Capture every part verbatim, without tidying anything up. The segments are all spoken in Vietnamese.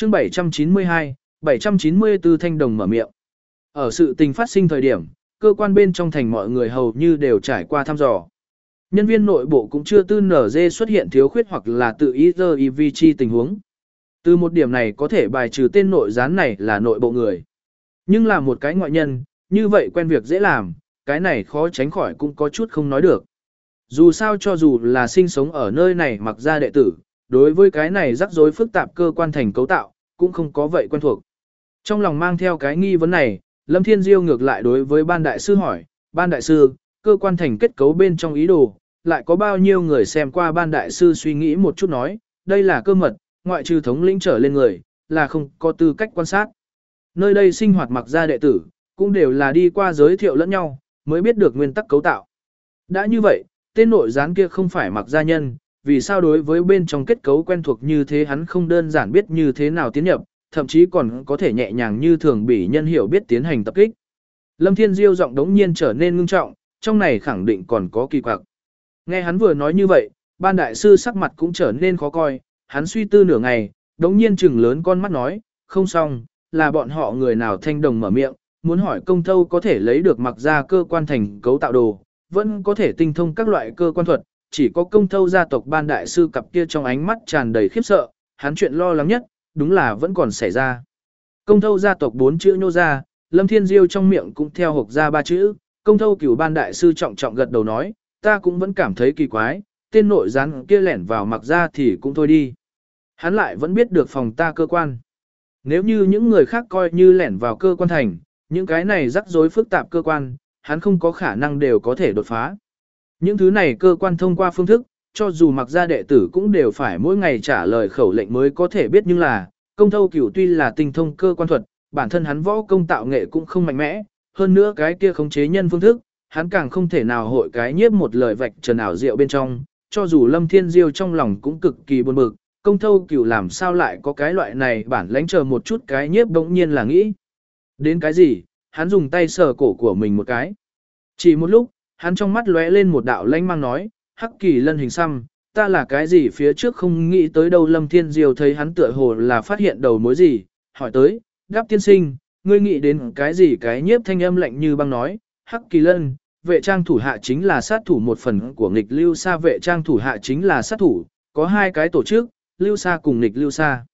chương bảy trăm chín mươi hai, bảy trăm chín mươi tư thanh đồng mở miệng. Ở sự tình phát sinh thời điểm, cơ quan bên trong thành mọi người hầu như đều trải qua thăm dò. Nhân viên nội bộ cũng chưa tư nở dê xuất hiện thiếu khuyết hoặc là tự ý dơ e vê chi tình huống. Từ một điểm này có thể bài trừ tên nội gián này là nội bộ người. Nhưng là một cái ngoại nhân, như vậy quen việc dễ làm, cái này khó tránh khỏi cũng có chút không nói được. Dù sao cho dù là sinh sống ở nơi này mặc ra đệ tử, đối với cái này rắc rối phức tạp cơ quan thành cấu tạo, cũng không có vậy quen thuộc. Trong lòng mang theo cái nghi vấn này, Lâm Thiên Diêu ngược lại đối với ban đại sư hỏi, ban đại sư, cơ quan thành kết cấu bên trong ý đồ, lại có bao nhiêu người xem qua ban đại sư suy nghĩ một chút nói, đây là cơ mật, ngoại trừ thống lĩnh trở lên người, là không có tư cách quan sát. Nơi đây sinh hoạt mặc ra đệ tử, cũng đều là đi qua giới thiệu lẫn nhau, mới biết được nguyên tắc cấu tạo. Đã như vậy, tên nội gián kia không phải mặc gia nhân, vì sao đối với bên trong kết cấu quen thuộc như thế hắn không đơn giản biết như thế nào tiến nhập, thậm chí còn có thể nhẹ nhàng như thường bỉ nhân hiểu biết tiến hành tập kích. Lâm Thiên Diêu giọng đống nhiên trở nên ngưng trọng, trong này khẳng định còn có kỳ quặc. Nghe hắn vừa nói như vậy, ban đại sư sắc mặt cũng trở nên khó coi, hắn suy tư nửa ngày, đống nhiên trừng lớn con mắt nói, không xong, là bọn họ người nào thanh đồng mở miệng, muốn hỏi công thâu có thể lấy được mặc ra cơ quan thành cấu tạo đồ, vẫn có thể tinh thông các loại cơ quan thuật, chỉ có công thâu gia tộc ban đại sư cặp kia trong ánh mắt tràn đầy khiếp sợ, hắn chuyện lo lắng nhất, đúng là vẫn còn xảy ra. Công thâu gia tộc bốn chữ nhô ra, Lâm Thiên Diêu trong miệng cũng theo hộp ra ba chữ, công thâu cửu ban đại sư trọng trọng gật đầu nói, ta cũng vẫn cảm thấy kỳ quái, tên nội gián kia lẻn vào mặc ra thì cũng thôi đi. Hắn lại vẫn biết được phòng ta cơ quan. Nếu như những người khác coi như lẻn vào cơ quan thành, những cái này rắc rối phức tạp cơ quan, hắn không có khả năng đều có thể đột phá. Những thứ này cơ quan thông qua phương thức, cho dù mặc ra đệ tử cũng đều phải mỗi ngày trả lời khẩu lệnh mới có thể biết, nhưng là, công thâu cửu tuy là tinh thông cơ quan thuật, bản thân hắn võ công tạo nghệ cũng không mạnh mẽ, hơn nữa cái kia khống chế nhân phương thức, hắn càng không thể nào hội cái nhiếp một lời vạch trần ảo diệu bên trong, cho dù Lâm Thiên Diêu trong lòng cũng cực kỳ buồn bực, công thâu cửu làm sao lại có cái loại này bản lãnh, chờ một chút cái nhiếp bỗng nhiên là nghĩ. Đến cái gì, hắn dùng tay sờ cổ của mình một cái. Chỉ một lúc, hắn trong mắt lóe lên một đạo lanh mang nói, Hắc Kỳ Lân hình xăm, ta là cái gì phía trước không nghĩ tới đâu. Lâm Thiên Diêu thấy hắn tựa hồ là phát hiện đầu mối gì, hỏi tới, Đáp tiên sinh, ngươi nghĩ đến cái gì? Cái nhiếp thanh âm lạnh như băng nói, Hắc Kỳ Lân, vệ trang thủ hạ chính là sát thủ, một phần của nghịch lưu sa vệ trang thủ hạ chính là sát thủ, có hai cái tổ chức, lưu sa cùng nghịch lưu sa.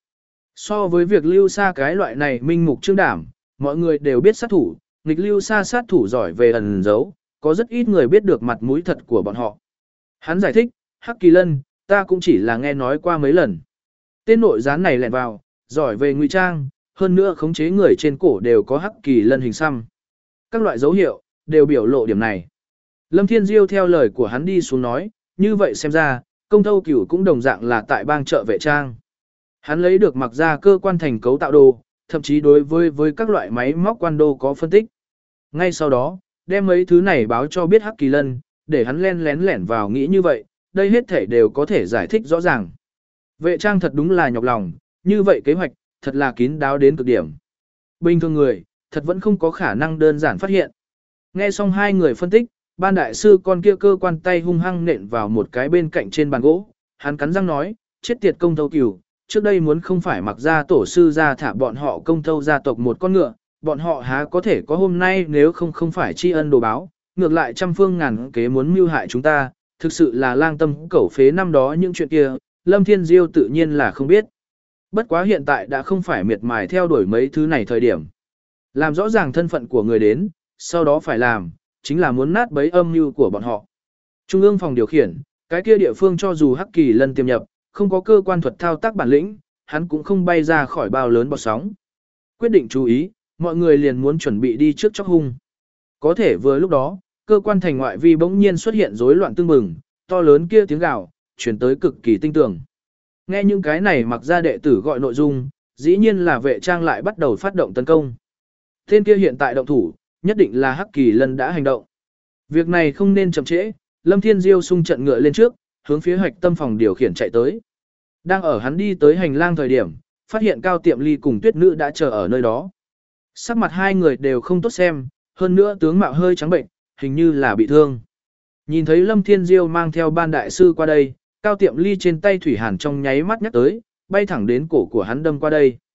So với việc lưu sa cái loại này minh mục trương đảm, mọi người đều biết sát thủ, nghịch lưu sa sát thủ giỏi về ẩn giấu, có rất ít người biết được mặt mũi thật của bọn họ. Hắn giải thích, Hắc Kỳ Lân, ta cũng chỉ là nghe nói qua mấy lần. Tên nội gián này lẻn vào, giỏi về ngụy trang, hơn nữa khống chế người trên cổ đều có Hắc Kỳ Lân hình xăm. Các loại dấu hiệu, đều biểu lộ điểm này. Lâm Thiên Diêu theo lời của hắn đi xuống nói, như vậy xem ra, công thâu cửu cũng đồng dạng là tại bang chợ vệ trang. Hắn lấy được mặc ra cơ quan thành cấu tạo đồ, thậm chí đối với với các loại máy móc quan đô có phân tích. Ngay sau đó, đem mấy thứ này báo cho biết Hắc Kỳ Lân, để hắn len lén lẻn vào nghĩ như vậy, đây hết thể đều có thể giải thích rõ ràng. Vệ trang thật đúng là nhọc lòng, như vậy kế hoạch, thật là kín đáo đến cực điểm. Bình thường người, thật vẫn không có khả năng đơn giản phát hiện. Nghe xong hai người phân tích, ban đại sư con kia cơ quan tay hung hăng nện vào một cái bên cạnh trên bàn gỗ, hắn cắn răng nói, chết tiệt công thâu cửu, trước đây muốn không phải mặc ra tổ sư ra thả bọn họ công thâu gia tộc một con ngựa, bọn họ há có thể có hôm nay nếu không không phải tri ân đồ báo, ngược lại trăm phương ngàn kế muốn mưu hại chúng ta, thực sự là lang tâm cẩu phế. Năm đó những chuyện kia, Lâm Thiên Diêu tự nhiên là không biết. Bất quá hiện tại đã không phải miệt mài theo đuổi mấy thứ này thời điểm. Làm rõ ràng thân phận của người đến, sau đó phải làm, chính là muốn nát bấy âm mưu của bọn họ. Trung ương phòng điều khiển, cái kia địa phương cho dù Hắc Kỳ Lân tiềm nhập, không có cơ quan thuật thao tác bản lĩnh, hắn cũng không bay ra khỏi bao lớn bọt sóng. Quyết định chú ý, mọi người liền muốn chuẩn bị đi trước chóc hung. Có thể vừa lúc đó, cơ quan thành ngoại vi bỗng nhiên xuất hiện rối loạn tương mừng, to lớn kia tiếng gào, chuyển tới cực kỳ tinh tường. Nghe những cái này mặc ra đệ tử gọi nội dung, dĩ nhiên là vệ trang lại bắt đầu phát động tấn công. Tên kia hiện tại động thủ, nhất định là Hắc Kỳ Lân đã hành động. Việc này không nên chậm trễ, Lâm Thiên Diêu xung trận ngựa lên trước, hướng phía hạch tâm phòng điều khiển chạy tới. Đang ở hắn đi tới hành lang thời điểm, phát hiện Cao Tiệm Ly cùng Tuyết Nữ đã chờ ở nơi đó. Sắc mặt hai người đều không tốt xem, hơn nữa tướng mạo hơi trắng bệnh, hình như là bị thương. Nhìn thấy Lâm Thiên Diêu mang theo ban đại sư qua đây, Cao Tiệm Ly trên tay thủy hàn trong nháy mắt nhắc tới, bay thẳng đến cổ của hắn đâm qua đây.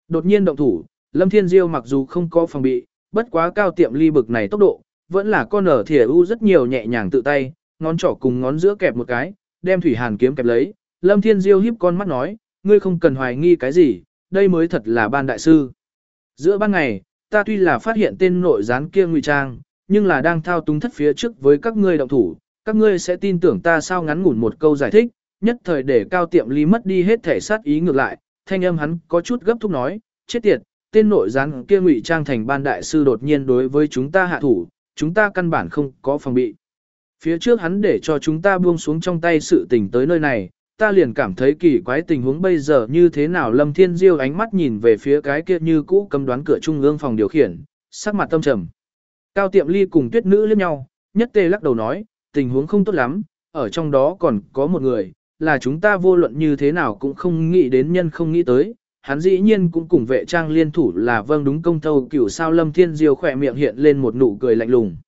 Đột nhiên động thủ, Lâm Thiên Diêu mặc dù không có phòng bị, bất quá Cao Tiệm Ly bực này tốc độ, vẫn là con ở thìa u rất nhiều nhẹ nhàng tự tay, ngón trỏ cùng ngón giữa kẹp một cái, đem thủy hàn kiếm kẹp lấy. Lâm Thiên Diêu híp con mắt nói, ngươi không cần hoài nghi cái gì, đây mới thật là ban đại sư. Giữa ban ngày, ta tuy là phát hiện tên nội gián kia ngụy trang, nhưng là đang thao túng thất phía trước với các ngươi động thủ, các ngươi sẽ tin tưởng ta sao? Ngắn ngủn một câu giải thích, nhất thời để Cao Tiệm Ly mất đi hết thể sát ý ngược lại, thanh âm hắn có chút gấp thúc nói, chết tiệt, tên nội gián kia ngụy trang thành ban đại sư đột nhiên đối với chúng ta hạ thủ, chúng ta căn bản không có phòng bị. Phía trước hắn để cho chúng ta buông xuống trong tay sự tình tới nơi này, ta liền cảm thấy kỳ quái tình huống bây giờ như thế nào. Lâm Thiên Diêu ánh mắt nhìn về phía cái kia như cũ cấm đoán cửa trung ương phòng điều khiển, sắc mặt tâm trầm. Cao Tiệm Ly cùng Tuyết Nữ liếc nhau, nhất tề lắc đầu nói, tình huống không tốt lắm, ở trong đó còn có một người, là chúng ta vô luận như thế nào cũng không nghĩ đến nhân không nghĩ tới, hắn dĩ nhiên cũng cùng vệ trang liên thủ là vâng đúng công thâu cửu sao. Lâm Thiên Diêu khỏe miệng hiện lên một nụ cười lạnh lùng.